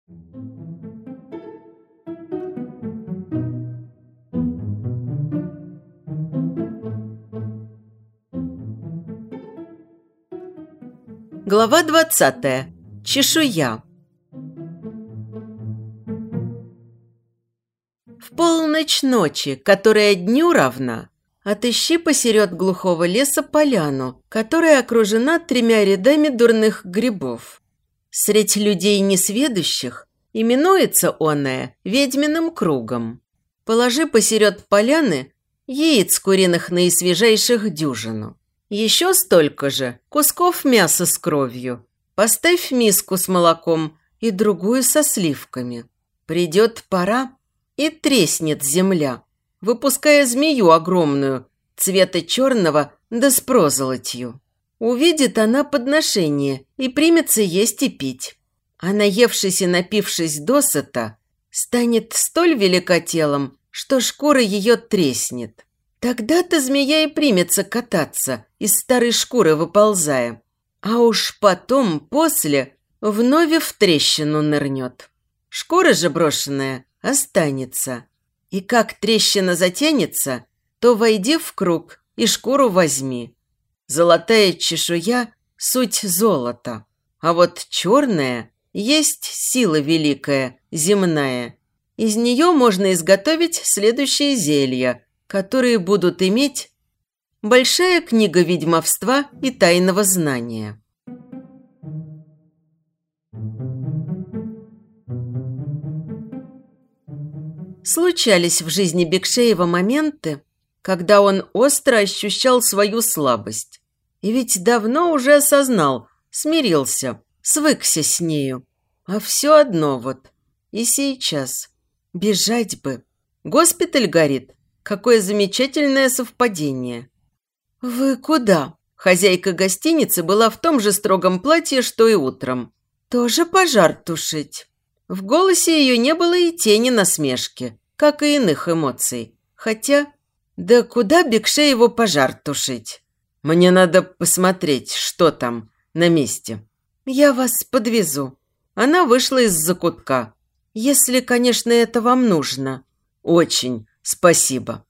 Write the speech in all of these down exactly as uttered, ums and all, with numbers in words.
Глава двадцатая. Чешуя. В полночь ночи, которая дню равна, отыщи посеред глухого леса поляну, которая окружена тремя рядами дурных грибов. Средь людей несведущих именуется оное ведьминым кругом. Положи посеред поляны яиц куриных наисвежайших дюжину. Еще столько же кусков мяса с кровью. Поставь миску с молоком и другую со сливками. Придет пора, и треснет земля, выпуская змею огромную, цвета черного да с прозолотью. Увидит она подношение и примется есть и пить. А наевшись и напившись досыта, станет столь велика телом, что шкура ее треснет. Тогда-то змея и примется кататься, из старой шкуры выползая. А уж потом, после, вновь в трещину нырнет. Шкура же брошенная останется. И как трещина затянется, то войди в круг и шкуру возьми. Золотая чешуя – суть золота. А вот черная есть сила великая, земная. Из нее можно изготовить следующие зелья, которые будут иметь большая книга ведьмовства и тайного знания. Случались в жизни Бекшеева моменты, когда он остро ощущал свою слабость. И ведь давно уже осознал, смирился, свыкся с нею. А все одно вот. И сейчас. Бежать бы. Госпиталь горит. Какое замечательное совпадение. «Вы куда?» Хозяйка гостиницы была в том же строгом платье, что и утром. «Тоже пожар тушить». В голосе ее не было и тени насмешки, как и иных эмоций. Хотя, да куда Бекшееву пожар тушить? Мне надо посмотреть, что там на месте. «Я вас подвезу». Она вышла из закутка. «Если, конечно, это вам нужно». «Очень. Спасибо».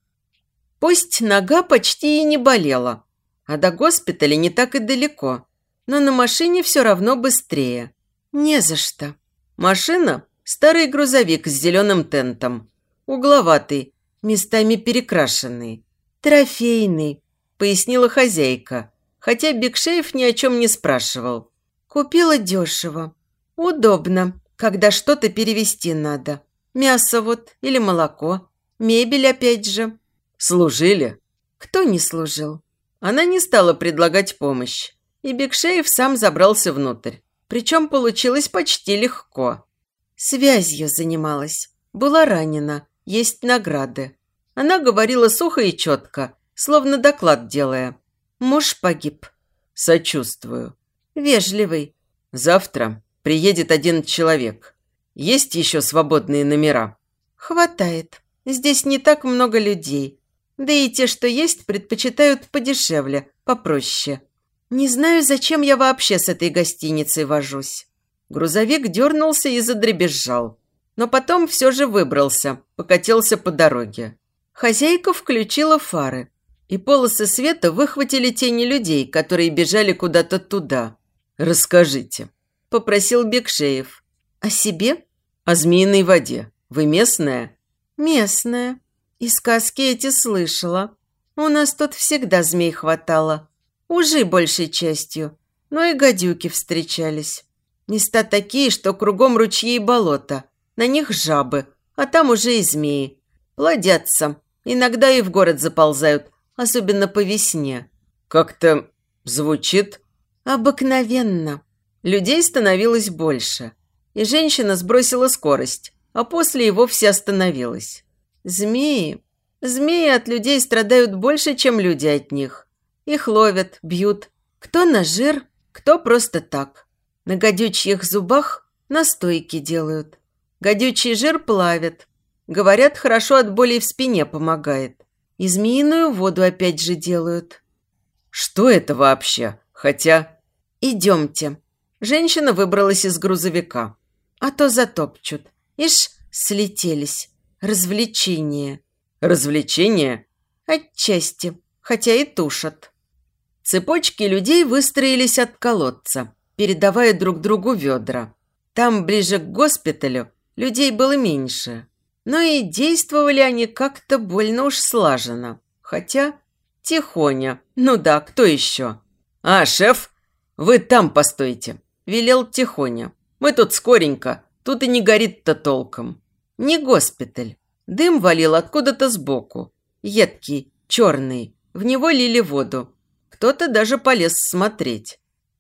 Пусть нога почти и не болела, а до госпиталя не так и далеко, но на машине все равно быстрее. Не за что. Машина – старый грузовик с зеленым тентом, угловатый, местами перекрашенный. «Трофейный», – пояснила хозяйка, хотя Бекшеев ни о чем не спрашивал. «Купила дешево. Удобно, когда что-то перевезти надо. Мясо вот или молоко. Мебель опять же». «Служили?» «Кто не служил?» Она не стала предлагать помощь, и Бекшеев сам забрался внутрь. Причем получилось почти легко. Связью занималась. Была ранена. Есть награды. Она говорила сухо и четко, словно доклад делая. Муж погиб. «Сочувствую». «Вежливый». «Завтра приедет один человек. Есть еще свободные номера?» «Хватает. Здесь не так много людей. Да и те, что есть, предпочитают подешевле, попроще. Не знаю, зачем я вообще с этой гостиницей вожусь». Грузовик дернулся и задребезжал. Но потом все же выбрался, покатился по дороге. Хозяйка включила фары, и полосы света выхватили тени людей, которые бежали куда-то туда. «Расскажите», – попросил Бекшеев. «О себе?» «О змеиной воде. Вы местная?» «Местная. И сказки эти слышала. У нас тут всегда змей хватало. Ужи большей частью, но и гадюки встречались. Места такие, что кругом ручьи и болота. На них жабы, а там уже и змеи. Плодятся. Иногда и в город заползают, особенно по весне». «Как-то звучит...» «Обыкновенно». Людей становилось больше. И женщина сбросила скорость, а после и вовсе остановилась. Змеи. Змеи от людей страдают больше, чем люди от них. Их ловят, бьют. Кто на жир, кто просто так. На гадючьих зубах настойки делают. Гадючий жир плавят. Говорят, хорошо от болей в спине помогает. И змеиную воду опять же делают. Что это вообще? Хотя... Идемте. Женщина выбралась из грузовика. а то затопчут. Ишь, слетелись. Развлечения. Развлечения? Отчасти, хотя и тушат. Цепочки людей выстроились от колодца, передавая друг другу ведра. Там, ближе к госпиталю, людей было меньше. Но и действовали они как-то больно уж слаженно. Хотя Тихоня. Ну да, кто еще? «А, шеф, вы там постойте», – велел Тихоня. «Мы тут скоренько, тут и не горит-то толком». Не госпиталь. Дым валил откуда-то сбоку. Едкий, черный. В него лили воду. Кто-то даже полез смотреть.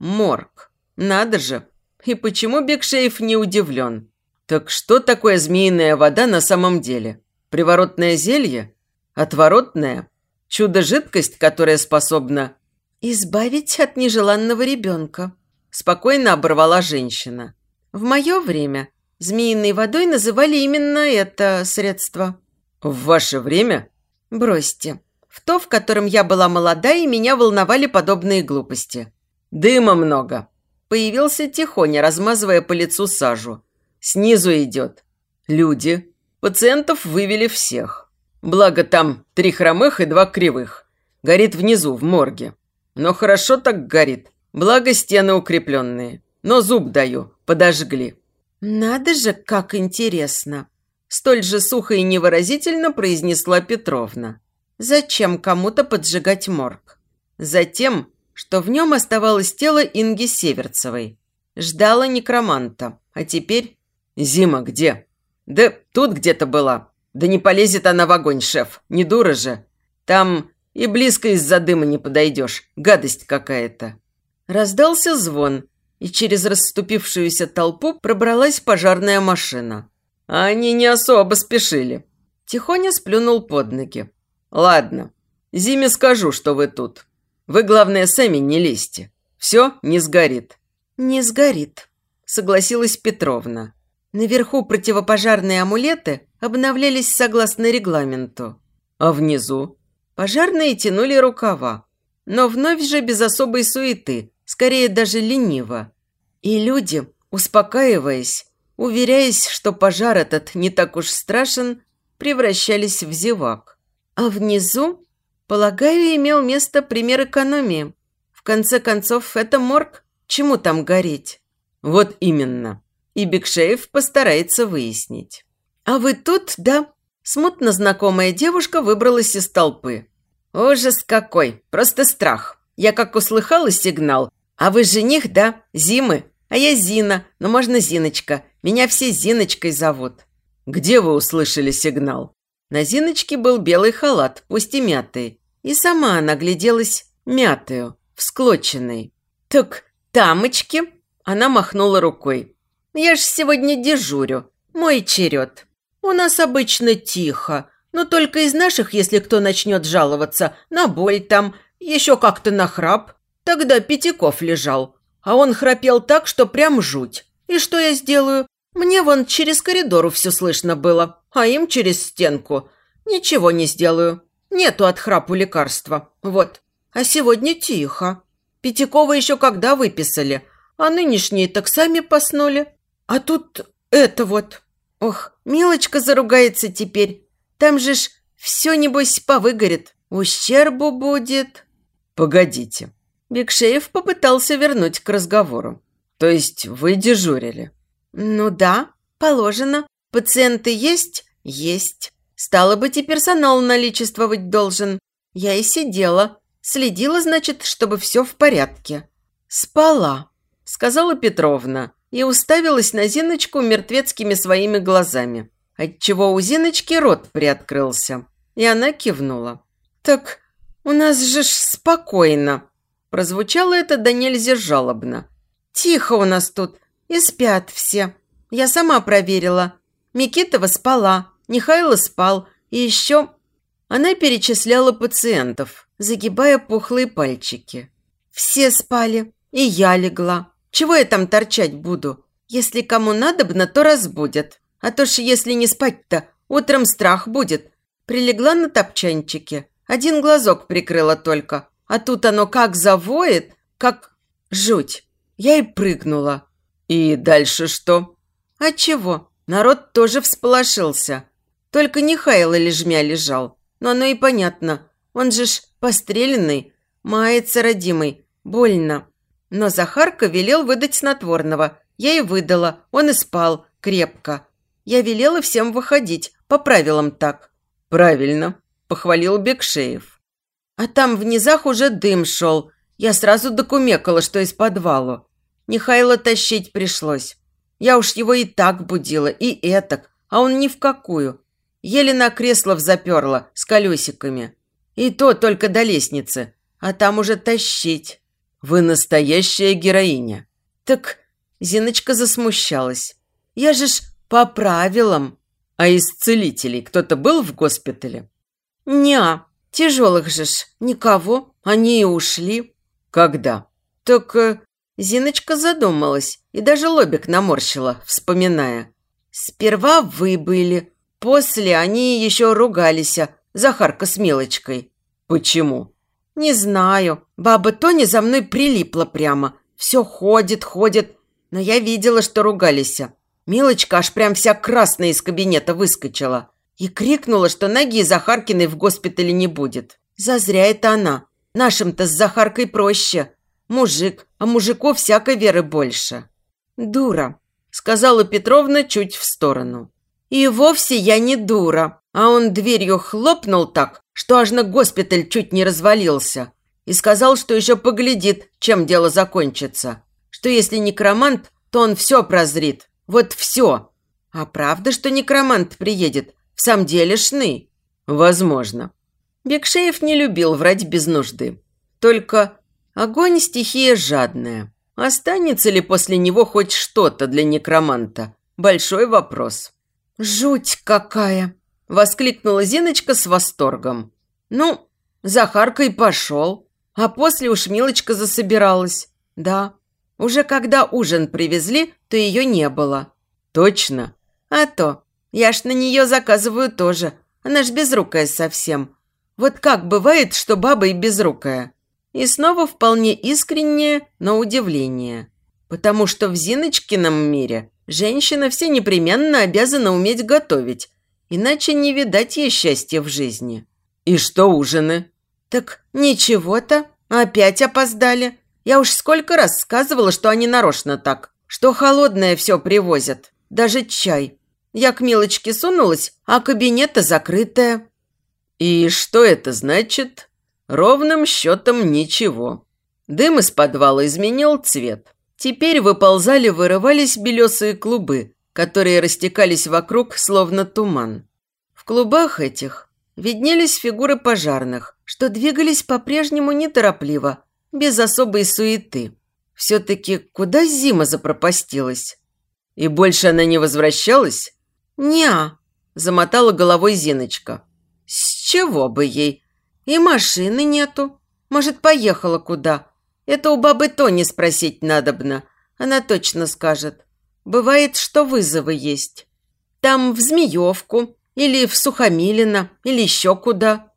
Морг. Надо же. И почему Бекшеев не удивлен? Так что такое змеиная вода на самом деле? Приворотное зелье? Отворотное? Чудо-жидкость, которая способна... «Избавить от нежеланного ребенка», – спокойно оборвала женщина. «В мое время змеиной водой называли именно это средство». «В ваше время?» «Бросьте. В то, в котором я была молода, и меня волновали подобные глупости». «Дыма много». Появился Тихоня, размазывая по лицу сажу. «Снизу идет. Люди. Пациентов вывели всех. Благо там три хромых и два кривых. Горит внизу, в морге. Но хорошо так горит. Благо стены укрепленные. Но зуб даю, подожгли». «Надо же, как интересно!» Столь же сухо и невыразительно произнесла Петровна. «Зачем кому-то поджигать морг?» «Затем, что в нем оставалось тело Инги Северцевой. Ждала некроманта. А теперь...» «Зима где?» «Да тут где-то была. Да не полезет она в огонь, шеф. Не дура же. Там и близко из-за дыма не подойдешь. Гадость какая-то». Раздался звон, и через расступившуюся толпу пробралась пожарная машина. А они не особо спешили. Тихоня сплюнул под ноги. «Ладно, Зиме скажу, что вы тут. Вы, главное, сами не лезьте. Все не сгорит». «Не сгорит», – согласилась Петровна. Наверху противопожарные амулеты обновлялись согласно регламенту. А внизу? Пожарные тянули рукава. Но вновь же без особой суеты, скорее даже лениво. И люди, успокаиваясь, уверяясь, что пожар этот не так уж страшен, превращались в зевак. А внизу, полагаю, имел место пример экономии. В конце концов, это морг. Чему там гореть? Вот именно. И Бекшеев постарается выяснить. А вы тут, да? Смутно знакомая девушка выбралась из толпы. Ужас какой, просто страх. Я как услыхала сигнал. А вы жених, да? Зимы? А я Зина, но можно Зиночка. Меня все Зиночкой зовут. Где вы услышали сигнал? На Зиночке был белый халат, пусть и мятый. И сама она гляделась мятую, всклоченной. Так, тамочки? Она махнула рукой. Я ж сегодня дежурю. Мой черед. У нас обычно тихо. Но только из наших, если кто начнет жаловаться, на боль там, еще как-то на храп. Тогда Пятяков лежал. А он храпел так, что прям жуть. И что я сделаю? Мне вон через коридору все слышно было, а им через стенку. Ничего не сделаю. Нету от храпу лекарства. Вот. А сегодня тихо. Пятякова еще когда выписали, а нынешние так сами поснули. А тут это вот. Ох, Милочка заругается теперь. Там же ж все, небось, повыгорит. Ущербу будет. Погодите. Бекшеев попытался вернуть к разговору. То есть вы дежурили? Ну да, положено. Пациенты есть? Есть. Стало быть, и персонал наличествовать должен. Я и сидела. Следила, значит, чтобы все в порядке. Спала, сказала Петровна. И уставилась на Зиночку мертвецкими своими глазами, отчего у Зиночки рот приоткрылся, и она кивнула. «Так у нас же ж спокойно!» Прозвучало это да нельзя жалобно. «Тихо у нас тут, и спят все. Я сама проверила. Микитова спала, Михайло спал, и еще...» Она перечисляла пациентов, загибая пухлые пальчики. «Все спали, и я легла. Чего я там торчать буду? Если кому надобно, то разбудят. А то ж если не спать-то, утром страх будет». Прилегла на топчанчике. Один глазок прикрыла только. А тут оно как завоет, как... Жуть. Я и прыгнула. «И дальше что?» А чего? Народ тоже всполошился. Только Нехайло лежмя лежал. Но оно и понятно. Он же ж постреленный, мается родимый, больно. Но Захарка велел выдать снотворного. Я и выдала, он и спал крепко. Я велела всем выходить, по правилам так. «Правильно», – похвалил Бекшеев. А там в низах уже дым шел. Я сразу докумекала, что из подвала. Нехайло тащить пришлось. Я уж его и так будила, и этак, а он ни в какую. Еле на кресло взаперла с колесиками. И то только до лестницы, а там уже тащить. Вы настоящая героиня. Так Зиночка засмущалась. Я же ж по правилам. А из целителей кто-то был в госпитале? Неа, тяжелых же ж никого, они и ушли. Когда? Так э, Зиночка задумалась и даже лобик наморщила, вспоминая. Сперва вы были, после они еще ругались, Захарка с Милочкой. Почему? Не знаю, баба Тоня за мной прилипла прямо. Все ходит, ходит, но я видела, что ругались. Милочка аж прям вся красная из кабинета выскочила и крикнула, что ноги Захаркиной в госпитале не будет. Зазря это она. Нашим-то с Захаркой проще. Мужик, а мужику всякой веры больше. Дура, сказала Петровна чуть в сторону. И вовсе я не дура. А он дверью хлопнул так, что аж на госпиталь чуть не развалился. И сказал, что еще поглядит, чем дело закончится. Что если некромант, то он все прозрит. Вот все. А правда, что некромант приедет? В самом деле шны? Возможно. Бекшеев не любил врать без нужды. Только огонь – стихия жадная. Останется ли после него хоть что-то для некроманта? Большой вопрос. «Жуть какая!» – воскликнула Зиночка с восторгом. «Ну, Захарка и пошел. А после уж Милочка засобиралась. Да, уже когда ужин привезли, то ее не было». «Точно?» «А то. Я ж на нее заказываю тоже. Она ж безрукая совсем. Вот как бывает, что баба и безрукая?» И снова вполне искреннее, но удивление. Потому что в Зиночкином мире женщина все непременно обязана уметь готовить, иначе не видать ей счастья в жизни. «И что ужины?» «Так ничего-то. Опять опоздали. Я уж сколько раз сказывала, что они нарочно так, что холодное все привозят, даже чай. Я к Милочке сунулась, а кабинета закрытая». «И что это значит?» Ровным счетом ничего. Дым из подвала изменил цвет. Теперь выползали-вырывались белесые клубы, которые растекались вокруг, словно туман. В клубах этих виднелись фигуры пожарных, что двигались по-прежнему неторопливо, без особой суеты. Все-таки куда Зима запропастилась? И больше она не возвращалась? «Не-а», замотала головой Зиночка. «С чего бы ей? И машины нету. Может, поехала куда? Это у бабы Тони спросить надобно. Она точно скажет. Бывает, что вызовы есть. Там в Змеевку, или в Сухомилино, или еще куда».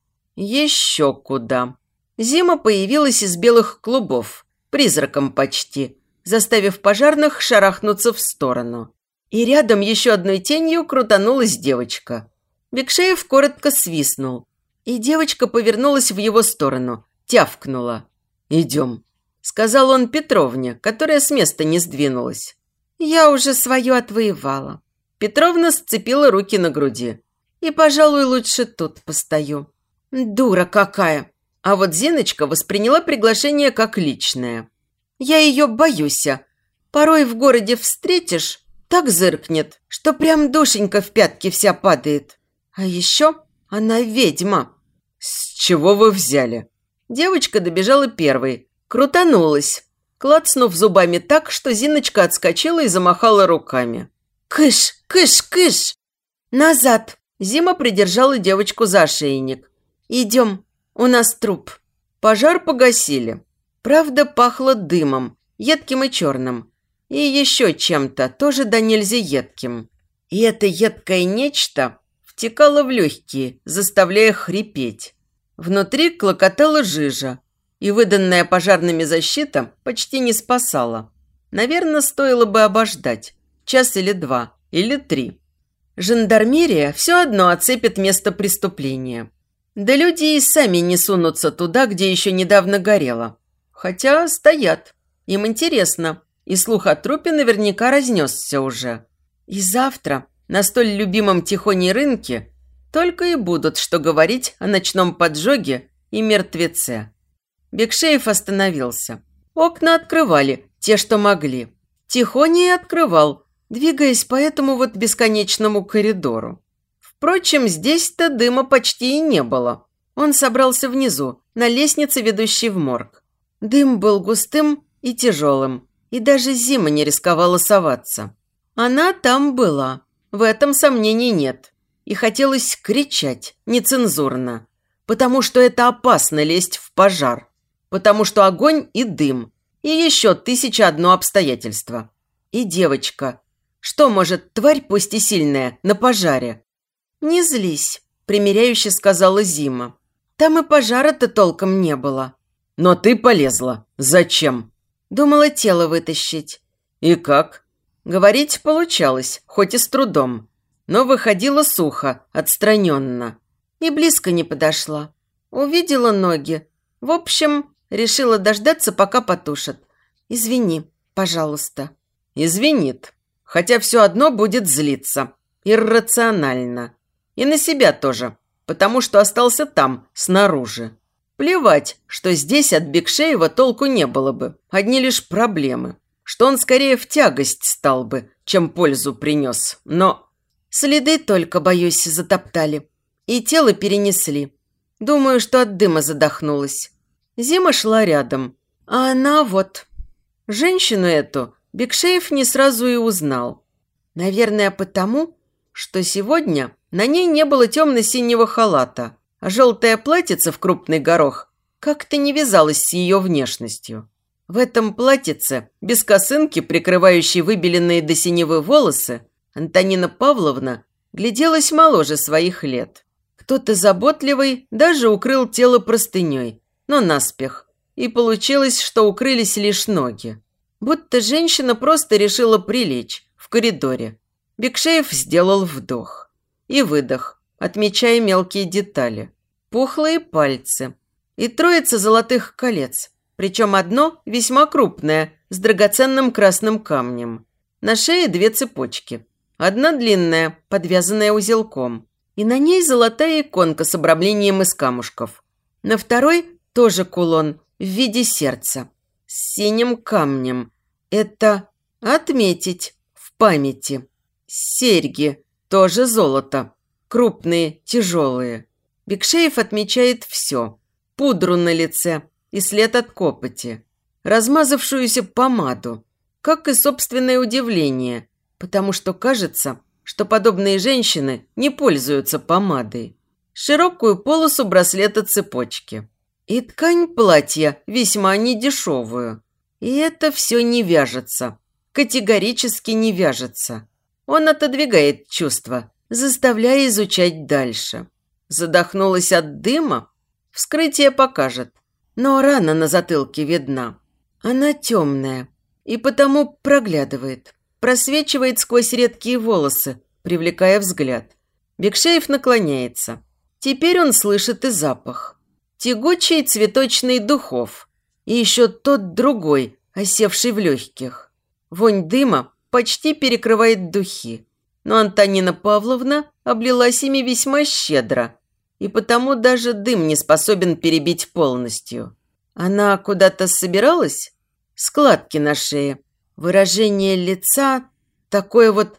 «Еще куда». Зима появилась из белых клубов, призраком почти, заставив пожарных шарахнуться в сторону. И рядом еще одной тенью крутанулась девочка. Бекшеев коротко свистнул. И девочка повернулась в его сторону, тявкнула. «Идем», – сказал он Петровне, которая с места не сдвинулась. «Я уже свое отвоевала». Петровна сцепила руки на груди. «И, пожалуй, лучше тут постою». «Дура какая!» А вот Зиночка восприняла приглашение как личное. «Я ее боюсь. Порой в городе встретишь, так зыркнет, что прям душенька в пятки вся падает. А еще она ведьма». «С чего вы взяли?» Девочка добежала первой, крутанулась, клацнув зубами так, что Зиночка отскочила и замахала руками. «Кыш, кыш, кыш!» «Назад!» Зима придержала девочку за ошейник. «Идем, у нас труп». Пожар погасили. Правда, пахло дымом, едким и черным. И еще чем-то, тоже до нельзя едким. И это едкое нечто втекало в легкие, заставляя хрипеть. Внутри клокотала жижа, и выданная пожарными защита почти не спасала. Наверное, стоило бы обождать. Час или два, или три. Жандармерия все одно оцепит место преступления. Да люди и сами не сунутся туда, где еще недавно горело. Хотя стоят. Им интересно. И слух о трупе наверняка разнесся уже. И завтра на столь любимом Тихоней рынке только и будут что говорить о ночном поджоге и мертвеце. Бекшеев остановился. Окна открывали, те, что могли. Тихоний открывал, двигаясь по этому вот бесконечному коридору. Впрочем, здесь-то дыма почти и не было. Он собрался внизу, на лестнице, ведущей в морг. Дым был густым и тяжелым, и даже Зима не рисковала соваться. Она там была, в этом сомнений нет. И хотелось кричать нецензурно, потому что это опасно лезть в пожар, потому что огонь и дым, и еще тысяча одно обстоятельство. И девочка. Что может тварь, пусть и сильная, на пожаре? «Не злись», – примиряюще сказала Зима. «Там и пожара-то толком не было». «Но ты полезла. Зачем?» «Думала тело вытащить». «И как?» Говорить получалось, хоть и с трудом, но выходило сухо, отстраненно. И близко не подошла. Увидела ноги. В общем, решила дождаться, пока потушат. «Извини, пожалуйста». «Извинит. Хотя все одно будет злиться. Иррационально. И на себя тоже, потому что остался там, снаружи. Плевать, что здесь от Бекшеева толку не было бы, одни лишь проблемы. Что он скорее в тягость стал бы, чем пользу принес. Но следы только, боюсь, затоптали. И тело перенесли. Думаю, что от дыма задохнулась. Зима шла рядом. А она вот. Женщину эту Бекшеев не сразу и узнал. Наверное, потому, что сегодня на ней не было темно-синего халата, а желтое платьице в крупный горох как-то не вязалось с ее внешностью. В этом платьице, без косынки, прикрывающей выбеленные до синевы волосы, Антонина Павловна гляделась моложе своих лет. Кто-то заботливый даже укрыл тело простыней, но наспех, и получилось, что укрылись лишь ноги. Будто женщина просто решила прилечь в коридоре. Бекшеев сделал вдох и выдох, отмечая мелкие детали. Пухлые пальцы и троица золотых колец, причем одно весьма крупное, с драгоценным красным камнем. На шее две цепочки. Одна длинная, подвязанная узелком, и на ней золотая иконка с обрамлением из камушков. На второй тоже кулон в виде сердца с синим камнем. Это отметить в памяти. Серьги, тоже золото. Крупные, тяжелые. Бекшеев отмечает все. Пудру на лице и след от копоти. Размазавшуюся помаду. Как и собственное удивление, потому что кажется, что подобные женщины не пользуются помадой. Широкую полосу браслета цепочки. И ткань платья весьма недешевую. И это все не вяжется. Категорически не вяжется. Он отодвигает чувства, заставляя изучать дальше. Задохнулась от дыма? Вскрытие покажет. Но рана на затылке видна. Она темная и потому проглядывает. Просвечивает сквозь редкие волосы, привлекая взгляд. Бекшеев наклоняется. Теперь он слышит и запах. Тягучий цветочный духов. И еще тот другой, осевший в легких. Вонь дыма почти перекрывает духи. Но Антонина Павловна облилась ими весьма щедро. И потому даже дым не способен перебить полностью. Она куда-то собиралась? Складки на шее. Выражение лица такое вот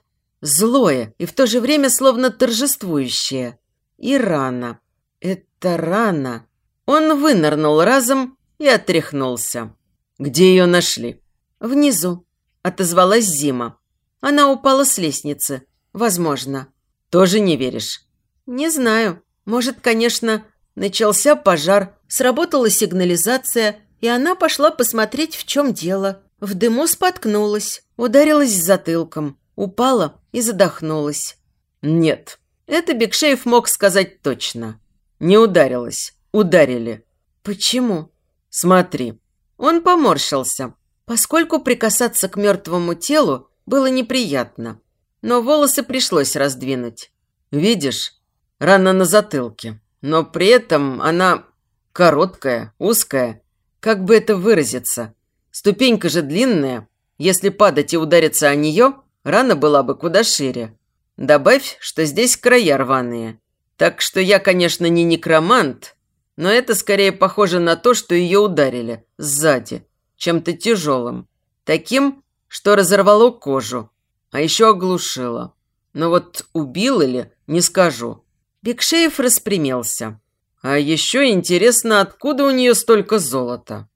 злое и в то же время словно торжествующее. И рана. Это рана. Он вынырнул разом и отряхнулся. «Где ее нашли?» «Внизу», – отозвалась Зима. Она упала с лестницы. Возможно. «Тоже не веришь?» «Не знаю. Может, конечно, начался пожар, сработала сигнализация, и она пошла посмотреть, в чем дело. В дыму споткнулась, ударилась затылком, упала и задохнулась». «Нет, это Бекшеев мог сказать точно. Не ударилась, ударили». «Почему?» «Смотри». Он поморщился, поскольку прикасаться к мертвому телу Было неприятно, но волосы пришлось раздвинуть. Видишь, рана на затылке, но при этом она короткая, узкая. Как бы это выразиться? Ступенька же длинная. Если падать и удариться о нее, рана была бы куда шире. Добавь, что здесь края рваные. Так что я, конечно, не некромант, но это скорее похоже на то, что ее ударили сзади, чем-то тяжелым. Таким, что разорвало кожу, а еще оглушило. Но вот убил ли, не скажу. Бекшеев распрямился. А еще интересно, откуда у нее столько золота.